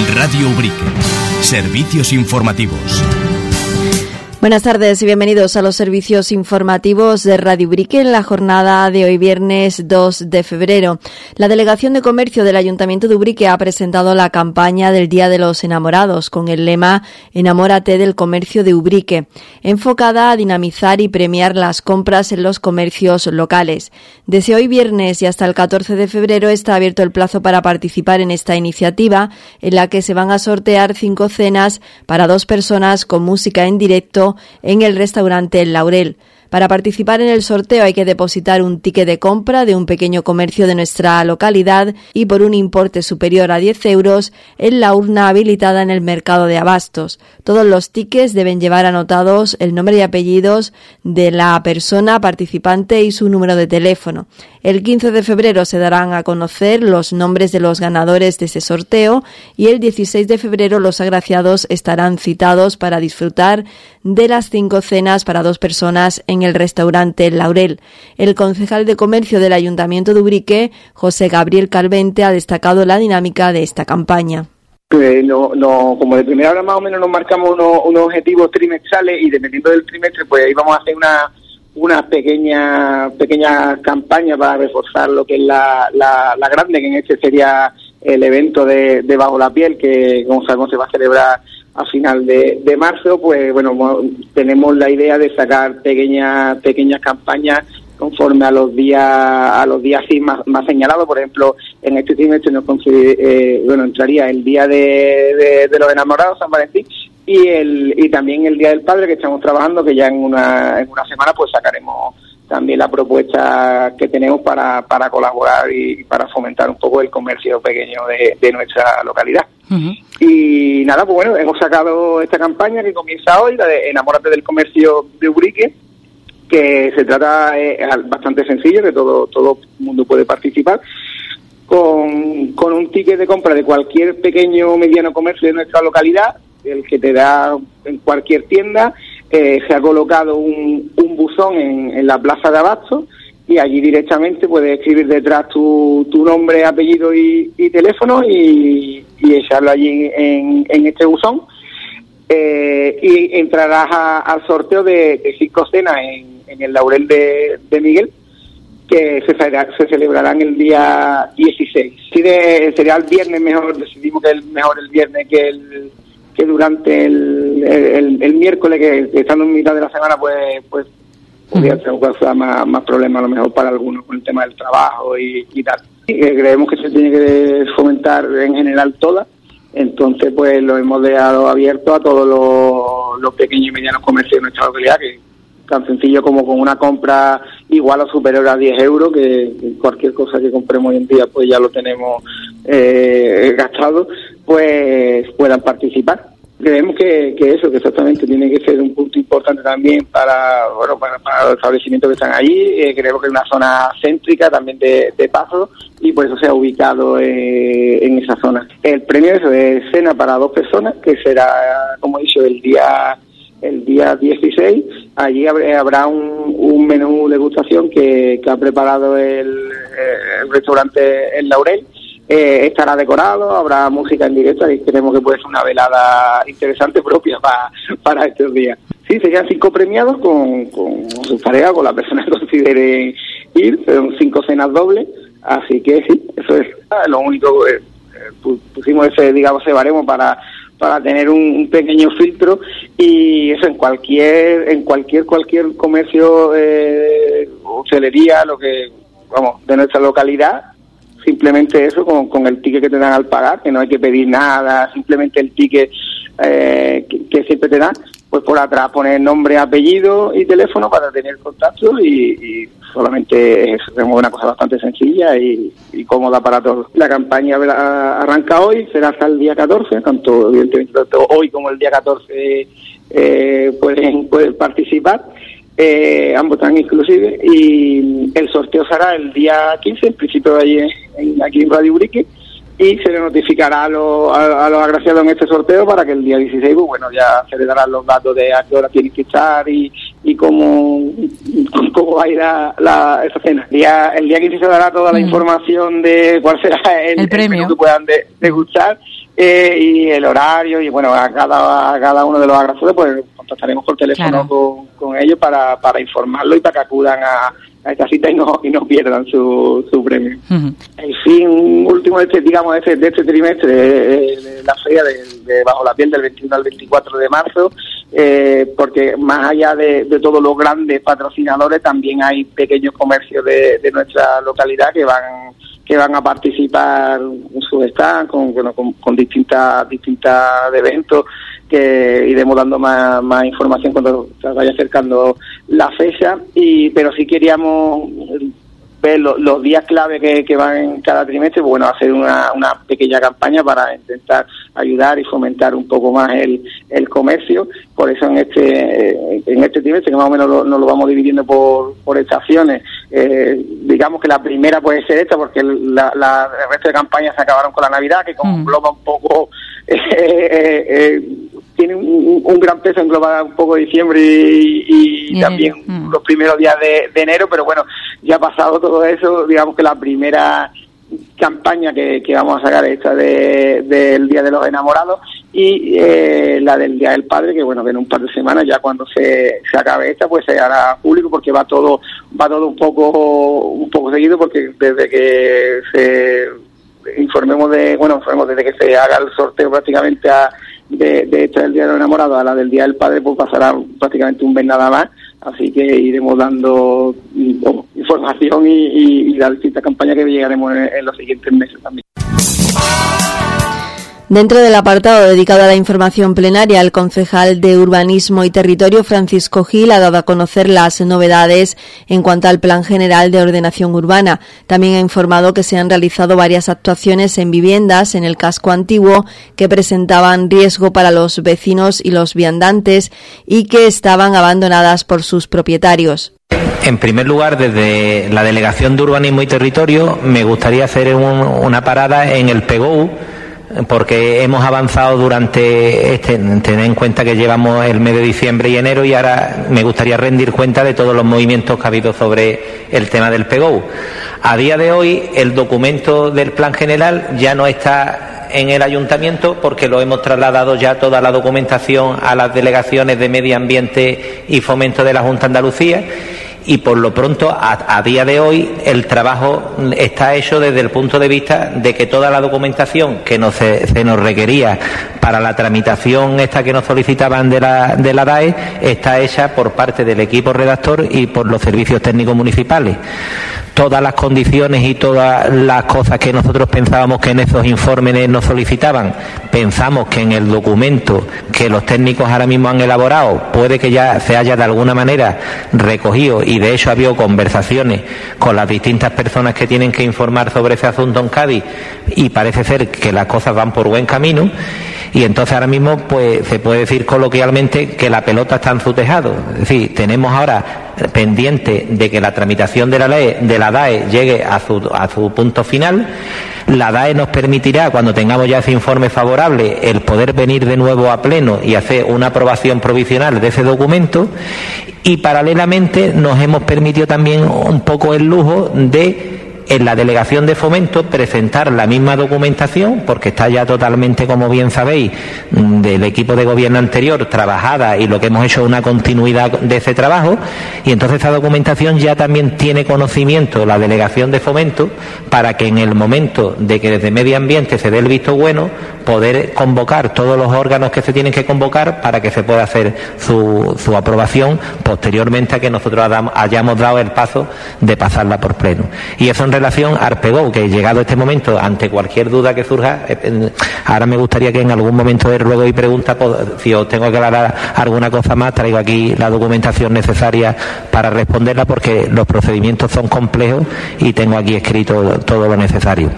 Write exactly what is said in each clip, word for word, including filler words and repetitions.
Radio Ubrique. Servicios informativos. Buenas tardes y bienvenidos a los servicios informativos de Radio Ubrique en la jornada de hoy viernes dos de febrero. La Delegación de Comercio del Ayuntamiento de Ubrique ha presentado la campaña del Día de los Enamorados con el lema Enamórate del comercio de Ubrique, enfocada a dinamizar y premiar las compras en los comercios locales. Desde hoy viernes y hasta el catorce de febrero está abierto el plazo para participar en esta iniciativa, en la que se van a sortear cinco cenas para dos personas con música en directo en el restaurante El Laurel. Para participar en el sorteo hay que depositar un ticket de compra de un pequeño comercio de nuestra localidad y por un importe superior a diez euros en la urna habilitada en el mercado de abastos. Todos los tickets deben llevar anotados el nombre y apellidos de la persona participante y su número de teléfono. El quince de febrero se darán a conocer los nombres de los ganadores de ese sorteo y el dieciséis de febrero los agraciados estarán citados para disfrutar de las cinco cenas para dos personas en el restaurante El Laurel. El concejal de Comercio del Ayuntamiento de Ubrique, José Gabriel Calvente, ha destacado la dinámica de esta campaña. Eh, no, no, como de primera hora más o menos nos marcamos unos, unos objetivos trimestrales y dependiendo del trimestre pues ahí vamos a hacer una una pequeña pequeña campaña para reforzar lo que es la, la, la grande, que en este sería el evento de, de Bajo la Piel, que como sabemos se va a celebrar a final de, de marzo. Pues bueno, tenemos la idea de sacar pequeñas pequeñas campañas conforme a los días a los días sí más, más señalados. Por ejemplo, en este trimestre nos eh, bueno entraría el día de, de, de los enamorados, San Valentín, y el y también el Día del Padre, que estamos trabajando, que ya en una en una semana pues sacaremos también la propuesta que tenemos para, para colaborar y para fomentar un poco el comercio pequeño de, de nuestra localidad. Uh-huh. Y nada, pues bueno, hemos sacado esta campaña que comienza hoy, la de Enamórate del comercio de Ubrique, que se trata, es eh, bastante sencillo, que todo todo el mundo puede participar, con, con un ticket de compra de cualquier pequeño o mediano comercio de nuestra localidad, el que te da en cualquier tienda. Eh, se ha colocado un, un buzón en, en la plaza de Abasto y allí directamente puedes escribir detrás tu, tu nombre, apellido y, y teléfono y, y echarlo allí en, en este buzón. Eh, y entrarás a, al sorteo de, de cinco cenas en, en el Laurel de, de Miguel, que se, se celebrarán el día dieciséis. Sí, de, sería el viernes mejor, decidimos que es mejor el viernes que el que durante el, el, el miércoles, que estando en mitad de la semana pues pues podría ser más, más problemas a lo mejor para algunos con el tema del trabajo y, y tal. Y creemos que se tiene que fomentar en general todas, entonces pues lo hemos dejado abierto a todos los, los pequeños y medianos comercios de nuestra localidad, que tan sencillo como con una compra igual o superior a diez euros, que, que cualquier cosa que compremos hoy en día pues ya lo tenemos eh, gastado, pues puedan participar. Creemos que, que eso, que exactamente tiene que ser un punto importante también para bueno para, para los establecimientos que están allí. Eh, creemos que es una zona céntrica también de, de paso y por eso se ha ubicado eh, en esa zona. El premio eso es cena para dos personas, que será, como he dicho, el día el día dieciséis. Allí habrá un, un menú degustación que, que ha preparado el, el restaurante El Laurel. Eh, estará decorado, habrá música en directo y creemos que puede ser una velada interesante propia para, para estos días. Sí, serían cinco premiados con, con su pareja, con la persona que considere ir, son cinco cenas dobles, así que sí, eso es lo único. Eh, pusimos ese, digamos, ese baremo para para tener un, un pequeño filtro, y eso en cualquier en cualquier cualquier comercio, eh, hostelería, lo que vamos de nuestra localidad. Simplemente eso, con, con el ticket que te dan al pagar, que no hay que pedir nada, simplemente el ticket eh, que, que siempre te dan, pues por atrás poner nombre, apellido y teléfono para tener contacto, y, y solamente es una cosa bastante sencilla y, y cómoda para todos. La campaña arranca hoy, será hasta el día catorce, tanto evidentemente tanto hoy como el día catorce eh, pueden, pueden participar. Eh, ambos están inclusive, y el sorteo será el día quince, en principio allí en, en, aquí en Radio Ubrique, y se le notificará a, lo, a, a los agraciados en este sorteo para que el día dieciséis, pues bueno, ya se le darán los datos de a qué hora tienen que estar y, y cómo, cómo va a ir la, la, esa cena. El día, el día quince se dará toda la mm. información de cuál será el, el premio el que puedan de, degustar. eh, y el horario, y bueno, a cada, a cada uno de los agresores pues contactaremos por teléfono claro. con, con ellos para, para informarlo y para que acudan a, a esta cita y no, y no pierdan su, su premio. Uh-huh. El fin último de este, digamos, de este, de este trimestre, eh, la feria de, de Bajo la Piel del veintiuno al veinticuatro de marzo, eh, porque más allá de, de todos los grandes patrocinadores, también hay pequeños comercios de, de nuestra localidad que van que van a participar en su stand con, bueno, con, con distintas distintas eventos, que iremos dando más, más información cuando se vaya acercando la fecha, y pero sí queríamos ver lo, los días clave que, que van en cada trimestre, bueno, hacer una, una pequeña campaña para intentar ayudar y fomentar un poco más el, el comercio. Por eso en este en este trimestre, que más o menos lo, nos lo vamos dividiendo por, por estaciones, eh, digamos que la primera puede ser esta, porque la, la, el resto de campañas se acabaron con la Navidad, que como engloba un poco eh, eh, eh, tiene un, un gran peso, engloba un poco diciembre y, y yeah. también mm. los primeros días de, de enero, pero bueno, ya ha pasado todo eso. Digamos que la primera campaña que, que vamos a sacar es esta de, del Día de los Enamorados, y eh, la del Día del Padre, que bueno, que en un par de semanas, ya cuando se, se acabe esta, pues se hará público, porque va todo va todo un poco un poco seguido, porque desde que se informemos de, bueno, informemos desde que se haga el sorteo prácticamente a de, de esta del Día de los Enamorados a la del Día del Padre, pues pasará prácticamente un mes nada más, así que iremos dando oh, información y, y, y la distintas campañas que llegaremos en, en los siguientes meses también. Dentro del apartado dedicado a la información plenaria, el concejal de Urbanismo y Territorio, Francisco Gil, ha dado a conocer las novedades en cuanto al Plan General de Ordenación Urbana. También ha informado que se han realizado varias actuaciones en viviendas en el casco antiguo que presentaban riesgo para los vecinos y los viandantes y que estaban abandonadas por sus propietarios. En primer lugar, desde la Delegación de Urbanismo y Territorio, me gustaría hacer un, una parada en el P G U, porque hemos avanzado durante este, tener en cuenta que llevamos el mes de diciembre y enero, y ahora me gustaría rendir cuenta de todos los movimientos que ha habido sobre el tema del P G U. A día de hoy, el documento del Plan General ya no está en el ayuntamiento, porque lo hemos trasladado ya toda la documentación a las delegaciones de Medio Ambiente y Fomento de la Junta de Andalucía, y por lo pronto a, a día de hoy el trabajo está hecho desde el punto de vista de que toda la documentación que nos, se, se nos requería para la tramitación esta que nos solicitaban de la, de la D A E está hecha por parte del equipo redactor y por los servicios técnicos municipales. Todas las condiciones y todas las cosas que nosotros pensábamos que en esos informes nos solicitaban, pensamos que en el documento que los técnicos ahora mismo han elaborado puede que ya se haya de alguna manera recogido, y de hecho ha habido conversaciones con las distintas personas que tienen que informar sobre ese asunto en Cádiz, y parece ser que las cosas van por buen camino. Y entonces ahora mismo pues se puede decir coloquialmente que la pelota está en su tejado. Es decir, tenemos ahora pendiente de que la tramitación de la ley de la D A E llegue a su, a su punto final. La D A E nos permitirá, cuando tengamos ya ese informe favorable, el poder venir de nuevo a pleno y hacer una aprobación provisional de ese documento, y paralelamente nos hemos permitido también un poco el lujo de, en la Delegación de Fomento, presentar la misma documentación, porque está ya totalmente, como bien sabéis, del equipo de gobierno anterior trabajada, y lo que hemos hecho es una continuidad de ese trabajo, y entonces esa documentación ya también tiene conocimiento la Delegación de Fomento, para que en el momento de que desde Medio Ambiente se dé el visto bueno, poder convocar todos los órganos que se tienen que convocar para que se pueda hacer su, su aprobación posteriormente a que nosotros hayamos dado el paso de pasarla por pleno. Y eso en relación al P G U, que llegado a este momento, ante cualquier duda que surja, ahora me gustaría que en algún momento de ruego y pregunta, si os tengo que aclarar alguna cosa más, traigo aquí la documentación necesaria para responderla, porque los procedimientos son complejos y tengo aquí escrito todo lo necesario.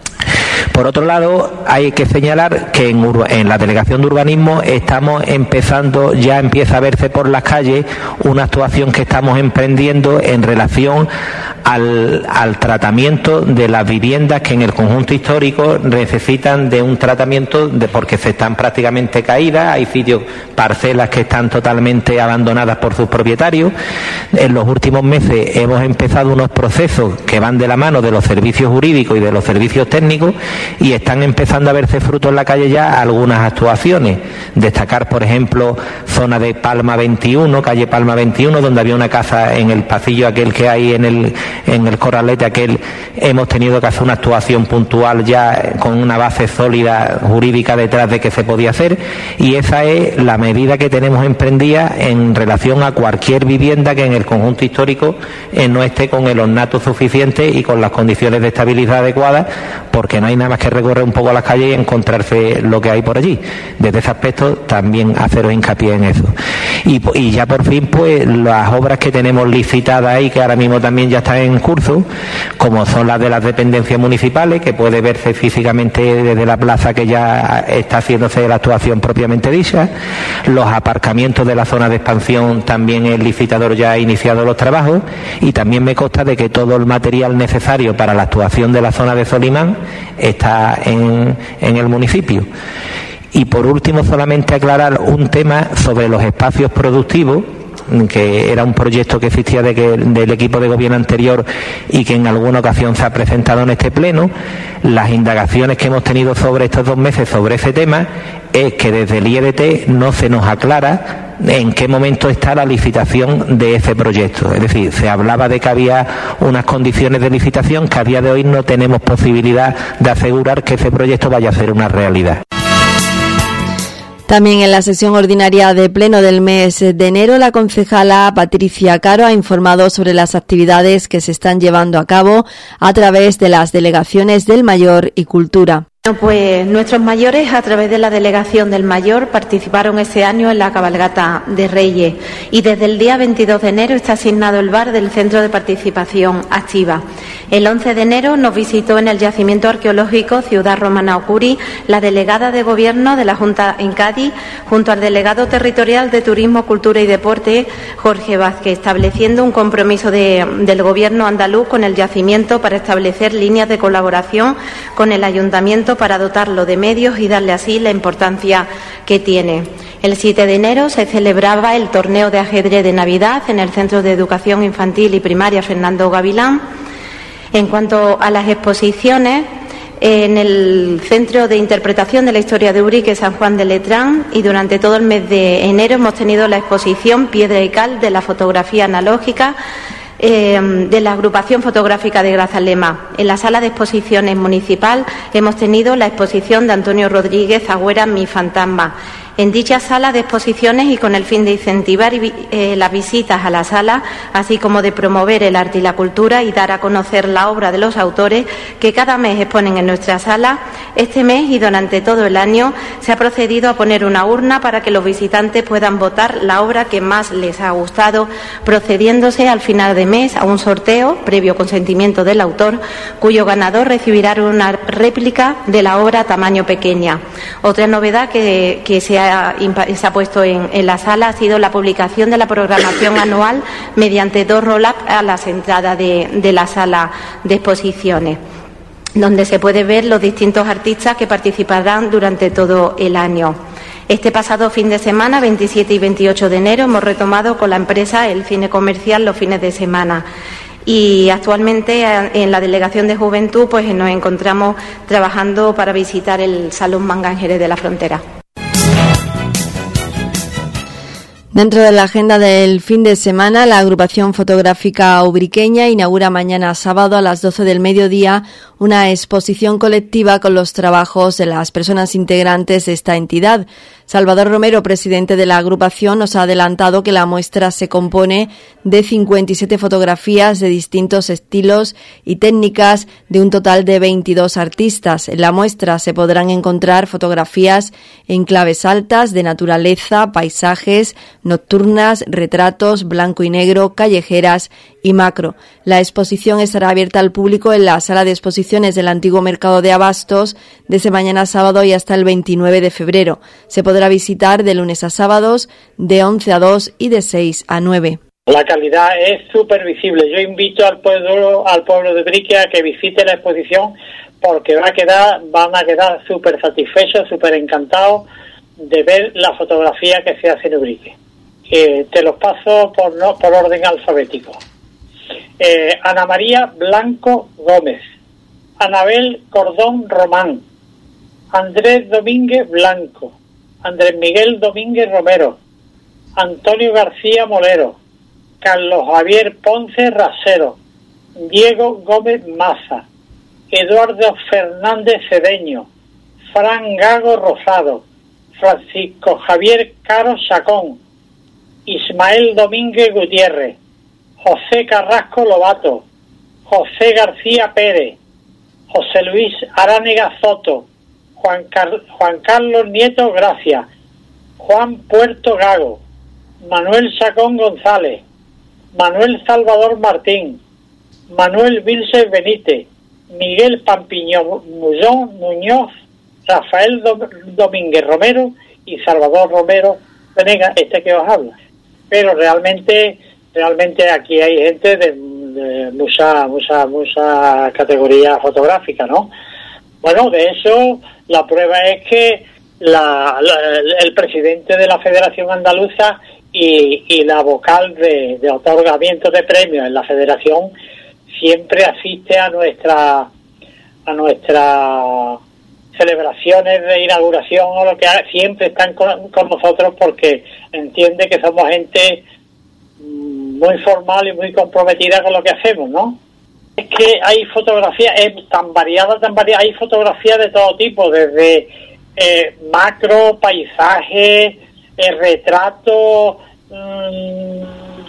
Por otro lado, hay que señalar que en, en la Delegación de Urbanismo estamos empezando, ya empieza a verse por las calles una actuación que estamos emprendiendo en relación al, al tratamiento de las viviendas que en el conjunto histórico necesitan de un tratamiento, de, porque se están prácticamente caídas, hay sitios, parcelas que están totalmente abandonadas por sus propietarios. En los últimos meses hemos empezado unos procesos que van de la mano de los servicios jurídicos y de los servicios técnicos, y están empezando a verse frutos en la calle ya algunas actuaciones. Destacar, por ejemplo, zona de Palma veintiuno, calle Palma veintiuno, donde había una casa en el pasillo aquel que hay en el, en el corralete aquel. Hemos tenido que hacer una actuación puntual ya con una base sólida jurídica detrás de que se podía hacer, y esa es la medida que tenemos emprendida en relación a cualquier vivienda que en el conjunto histórico eh, no esté con el ornato suficiente y con las condiciones de estabilidad adecuadas, porque no hay nada más que recorrer un poco a las calles y encontrarse lo que hay por allí. Desde ese aspecto también haceros hincapié en eso. Y, y ya por fin, pues las obras que tenemos licitadas ahí, que ahora mismo también ya están en curso, como son las de las dependencias municipales, que puede verse físicamente desde la plaza que ya está haciéndose la actuación propiamente dicha. Los aparcamientos de la zona de expansión, también el licitador ya ha iniciado los trabajos, y también me consta de que todo el material necesario para la actuación de la zona de Solimán está en, en el municipio. Y por último, solamente aclarar un tema sobre los espacios productivos, que era un proyecto que existía de que, del equipo de gobierno anterior y que en alguna ocasión se ha presentado en este pleno. Las indagaciones que hemos tenido sobre estos dos meses sobre ese tema es que desde el I E D T no se nos aclara en qué momento está la licitación de ese proyecto. Es decir, se hablaba de que había unas condiciones de licitación que a día de hoy no tenemos posibilidad de asegurar que ese proyecto vaya a ser una realidad. También en la sesión ordinaria de pleno del mes de enero, la concejala Patricia Caro ha informado sobre las actividades que se están llevando a cabo a través de las delegaciones del Mayor y Cultura. Bueno, pues nuestros mayores, a través de la Delegación del Mayor, participaron este año en la cabalgata de Reyes, y desde el día veintidós de enero está asignado el bar del Centro de Participación Activa. El once de enero nos visitó en el yacimiento arqueológico Ciudad Romana Ocuri la delegada de Gobierno de la Junta en Cádiz, junto al delegado territorial de Turismo, Cultura y Deporte, Jorge Vázquez, estableciendo un compromiso de, del Gobierno andaluz con el yacimiento para establecer líneas de colaboración con el Ayuntamiento para dotarlo de medios y darle así la importancia que tiene. El siete de enero se celebraba el torneo de ajedrez de Navidad en el Centro de Educación Infantil y Primaria Fernando Gavilán. En cuanto a las exposiciones, en el Centro de Interpretación de la Historia de Ubrique San Juan de Letrán, y durante todo el mes de enero hemos tenido la exposición Piedra y Cal de la fotografía analógica Eh, de la agrupación fotográfica de Grazalema. En la sala de exposiciones municipal hemos tenido la exposición de Antonio Rodríguez Agüera, Mi Fantasma. En dicha sala de exposiciones, y con el fin de incentivar eh, las visitas a la sala, así como de promover el arte y la cultura y dar a conocer la obra de los autores que cada mes exponen en nuestra sala, este mes y durante todo el año se ha procedido a poner una urna para que los visitantes puedan votar la obra que más les ha gustado, procediéndose al final de mes a un sorteo, previo consentimiento del autor, cuyo ganador recibirá una réplica de la obra tamaño pequeña. Otra novedad que, que se ha se ha puesto en, en la sala ha sido la publicación de la programación anual mediante dos roll-up a las entradas de, de la sala de exposiciones, donde se puede ver los distintos artistas que participarán durante todo el año. Este pasado fin de semana, veintisiete y veintiocho de enero, hemos retomado con la empresa el cine comercial los fines de semana. Y actualmente en la Delegación de Juventud pues nos encontramos trabajando para visitar el Salón Manga en Jerez de la Frontera. Dentro de la agenda del fin de semana, la agrupación fotográfica ubriqueña inaugura mañana sábado a las doce del mediodía una exposición colectiva con los trabajos de las personas integrantes de esta entidad. Salvador Romero, presidente de la agrupación, nos ha adelantado que la muestra se compone de cincuenta y siete fotografías de distintos estilos y técnicas de un total de veintidós artistas. En la muestra se podrán encontrar fotografías en claves altas de naturaleza, paisajes, nocturnas, retratos, blanco y negro, callejeras y macro. La exposición estará abierta al público en la sala de exposiciones del antiguo mercado de abastos desde mañana sábado y hasta el veintinueve de febrero. Se podrá visitar de lunes a sábados de once a dos y de seis a nueve. La calidad es súper visible. Yo invito al pueblo, al pueblo de Ubrique a que visite la exposición, porque va a quedar, van a quedar súper satisfechos, súper encantados de ver la fotografía que se hace en Ubrique. Eh, te los paso por, no, por orden alfabético. Eh, Ana María Blanco Gómez, Anabel Cordón Román, Andrés Domínguez Blanco, Andrés Miguel Domínguez Romero, Antonio García Molero, Carlos Javier Ponce Rasero, Diego Gómez Maza, Eduardo Fernández Cedeño, Fran Gago Rosado, Francisco Javier Caro Chacón, Ismael Domínguez Gutiérrez, José Carrasco Lobato, José García Pérez, José Luis Aránega Soto, Juan, Car- Juan Carlos Nieto Gracia, Juan Puerto Gago, Manuel Chacón González, Manuel Salvador Martín, Manuel Vilches Benítez, Miguel Pampiño Muñoz, Muñoz, Rafael Dom- Domínguez Romero y Salvador Romero Venega, este que os habla. Pero realmente, realmente aquí hay gente de, de mucha, mucha, mucha categoría fotográfica, ¿no? Bueno, de eso la prueba es que la, la, el presidente de la Federación Andaluza y, y la vocal de, de otorgamiento de premios en la Federación siempre asiste a nuestra a nuestras celebraciones de inauguración o lo que haga, siempre están con, con nosotros porque entiende que somos gente muy formal y muy comprometida con lo que hacemos, ¿no? Es que hay fotografías, es tan variada, tan variada, hay fotografías de todo tipo, desde eh, macro, paisaje, eh, retrato, mmm,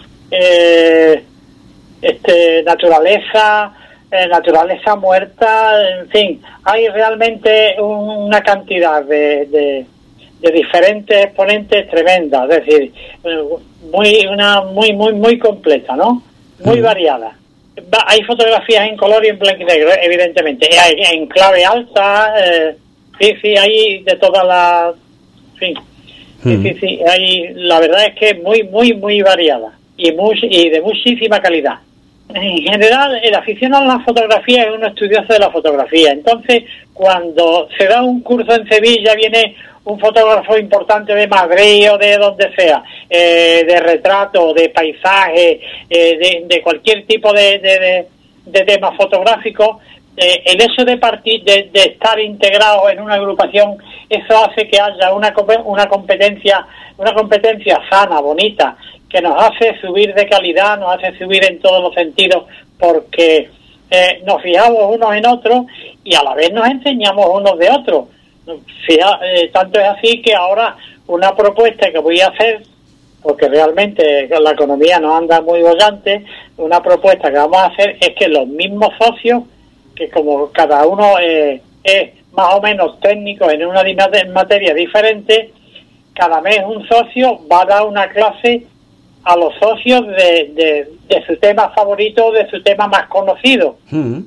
eh, este, naturaleza, eh, naturaleza muerta, en fin, hay realmente un, una cantidad de, de, de diferentes exponentes tremendas, es decir, muy, una muy, muy, muy completa, ¿no? Muy mm. variada. Hay fotografías en color y en blanco y negro, evidentemente, hay en clave alta, eh, sí, sí, hay de todas las, sí, sí, mm. sí, sí, hay, la verdad es que es muy, muy, muy variada y, muy, y de muchísima calidad. En general, el aficionado a la fotografía es un estudioso de la fotografía, entonces, cuando se da un curso en Sevilla, viene un fotógrafo importante de Madrid o de donde sea, eh, de retrato, de paisaje, eh, de, de cualquier tipo de, de, de, de tema fotográfico, eh, el hecho de partir, de, de estar integrado en una agrupación, eso hace que haya una una competencia, una competencia sana, bonita, que nos hace subir de calidad, nos hace subir en todos los sentidos, porque eh, nos fijamos unos en otros y a la vez nos enseñamos unos de otros. Fija, eh, tanto es así que ahora una propuesta que voy a hacer, porque realmente la economía no anda muy bollante, una propuesta que vamos a hacer es que los mismos socios, que como cada uno eh, es más o menos técnico en una materia diferente, cada mes un socio va a dar una clase a los socios de, de, de su tema favorito, de su tema más conocido. Mm.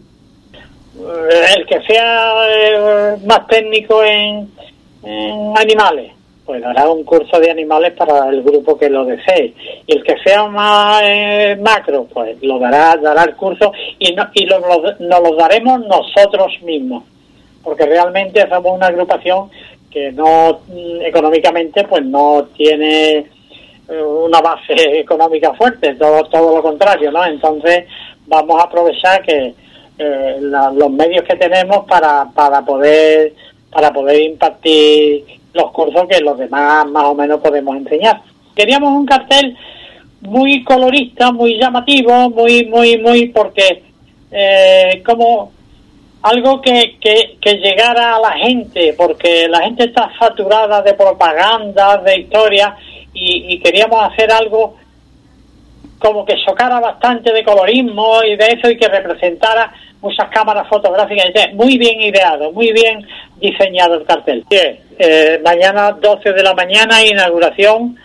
El que sea eh, más técnico en, en animales, pues dará un curso de animales para el grupo que lo desee. Y el que sea más eh, macro, pues lo dará dará el curso y no, y lo, lo, nos lo daremos nosotros mismos, porque realmente somos una agrupación que no económicamente pues no tiene eh, una base económica fuerte, todo todo lo contrario, ¿no? Entonces vamos a aprovechar que Eh, la, los medios que tenemos para para poder para poder impartir los cursos que los demás más o menos podemos enseñar. Queríamos un cartel muy colorista, muy llamativo, muy muy muy porque eh, como algo que, que que llegara a la gente, porque la gente está saturada de propaganda, de historias y, y queríamos hacer algo como que chocara bastante de colorismo y de eso y que representara muchas cámaras fotográficas. Muy bien ideado, muy bien diseñado el cartel. Sí, eh, mañana doce de la mañana, inauguración,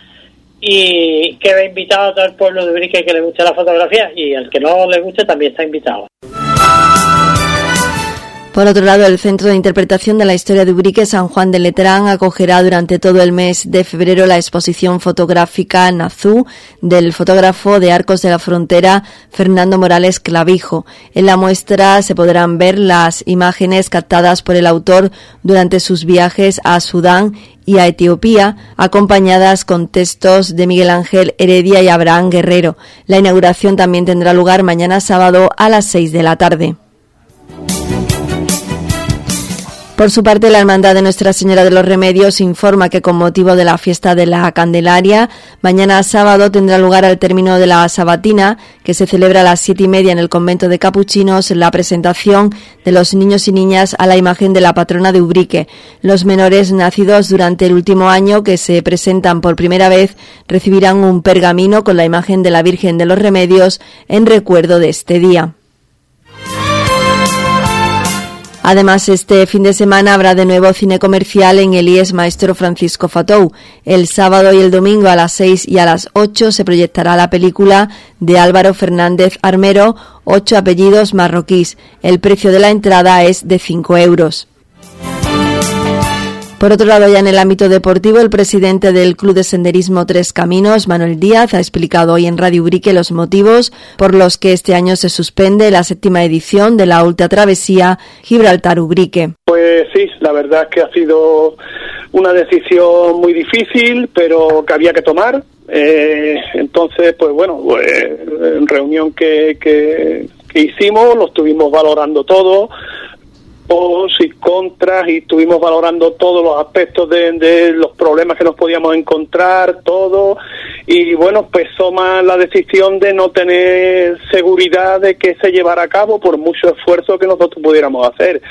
y queda invitado a todo el pueblo de Ubrique que le guste la fotografía y el que no le guste también está invitado. Por otro lado, el Centro de Interpretación de la Historia de Ubrique San Juan de Letrán acogerá durante todo el mes de febrero la exposición fotográfica Nazú del fotógrafo de Arcos de la Frontera Fernando Morales Clavijo. En la muestra se podrán ver las imágenes captadas por el autor durante sus viajes a Sudán y a Etiopía, acompañadas con textos de Miguel Ángel Heredia y Abraham Guerrero. La inauguración también tendrá lugar mañana sábado a las seis de la tarde. Por su parte, la Hermandad de Nuestra Señora de los Remedios informa que con motivo de la fiesta de la Candelaria, mañana sábado tendrá lugar al término de la Sabatina, que se celebra a las siete y media en el convento de Capuchinos, la presentación de los niños y niñas a la imagen de la patrona de Ubrique. Los menores nacidos durante el último año que se presentan por primera vez recibirán un pergamino con la imagen de la Virgen de los Remedios en recuerdo de este día. Además, este fin de semana habrá de nuevo cine comercial en el I E S Maestro Francisco Fatou. El sábado y el domingo a las seis y a las ocho se proyectará la película de Álvaro Fernández Armero, Ocho apellidos marroquíes. El precio de la entrada es de cinco euros. Por otro lado, ya en el ámbito deportivo, el presidente del Club de Senderismo Tres Caminos, Manuel Díaz, ha explicado hoy en Radio Ubrique los motivos por los que este año se suspende la séptima edición de la Ultra Travesía Gibraltar-Ubrique. Pues sí, la verdad es que ha sido una decisión muy difícil, pero que había que tomar. Eh, entonces, pues bueno, pues, en reunión que, que, que hicimos, lo estuvimos valorando todo, pros y contras, y estuvimos valorando todos los aspectos de, de los problemas que nos podíamos encontrar, todo, y bueno, pesó más la decisión de no tener seguridad de que se llevara a cabo por mucho esfuerzo que nosotros pudiéramos hacer.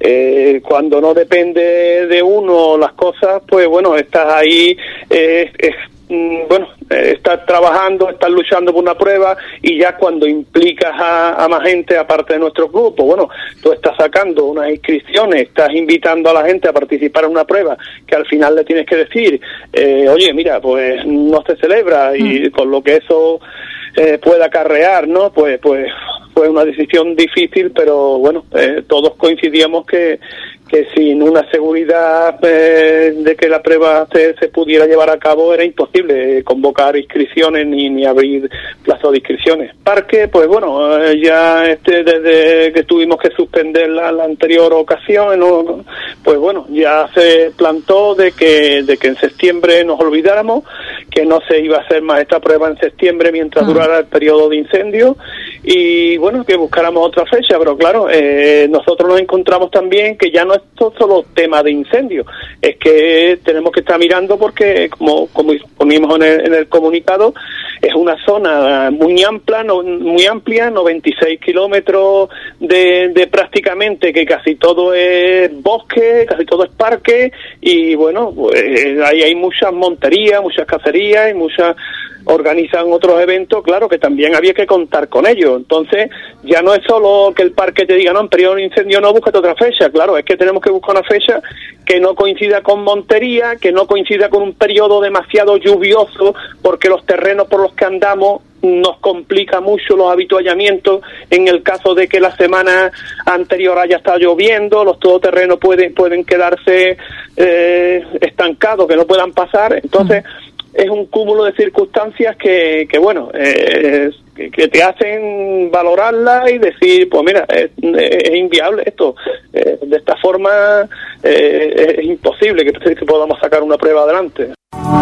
Eh, cuando no depende de uno las cosas, pues bueno, estás ahí, eh, es, bueno, eh, estás trabajando, estás luchando por una prueba, y ya cuando implicas a, a más gente aparte de nuestro grupo, bueno, tú estás sacando unas inscripciones, estás invitando a la gente a participar en una prueba que al final le tienes que decir, eh, oye, mira, pues no se celebra, y mm. con lo que eso eh, pueda acarrear, ¿no? Pues, pues fue una decisión difícil, pero bueno, eh, todos coincidíamos que que sin una seguridad eh, de que la prueba se, se pudiera llevar a cabo era imposible convocar inscripciones ni, ni abrir plazo de inscripciones. Parque, pues bueno, eh, ya este desde que tuvimos que suspender la, la anterior ocasión, ¿no? Pues bueno, ya se plantó de que de que en septiembre nos olvidáramos, que no se iba a hacer más esta prueba en septiembre mientras ah. durara el periodo de incendio, y bueno, que buscáramos otra fecha, pero claro, eh, nosotros nos encontramos también que ya no es solo tema de incendio, es que tenemos que estar mirando porque, como como ponimos en el, en el comunicado, es una zona muy amplia, no, muy amplia, noventa y seis kilómetros de, de prácticamente que casi todo es bosque, casi todo es parque, y bueno, pues ahí hay muchas monterías, muchas cacerías y muchas organizan otros eventos, claro que también había que contar con ellos. Entonces ya no es solo que el parque te diga, no, en periodo de incendio no, búscate otra fecha. Claro, es que tenemos que buscar una fecha que no coincida con montería, que no coincida con un periodo demasiado lluvioso, porque los terrenos por los que andamos nos complica mucho los habituallamientos en el caso de que la semana anterior haya estado lloviendo, los todoterrenos pueden pueden quedarse eh, estancados, que no puedan pasar. Entonces es un cúmulo de circunstancias que, que bueno, eh, que, que te hacen valorarla y decir, pues mira, es, es inviable esto. Eh, de esta forma eh, es imposible que, que podamos sacar una prueba adelante.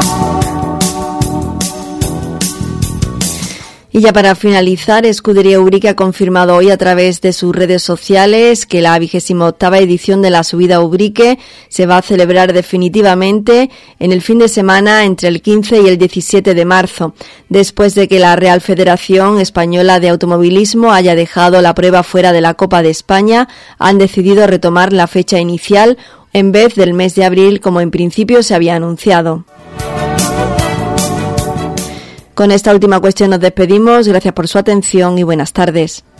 Y ya para finalizar, Escudería Ubrique ha confirmado hoy a través de sus redes sociales que la vigésima octava edición de la subida Ubrique se va a celebrar definitivamente en el fin de semana entre el quince y el diecisiete de marzo, después de que la Real Federación Española de Automovilismo haya dejado la prueba fuera de la Copa de España. Han decidido retomar la fecha inicial en vez del mes de abril, como en principio se había anunciado. Con esta última cuestión nos despedimos. Gracias por su atención y buenas tardes.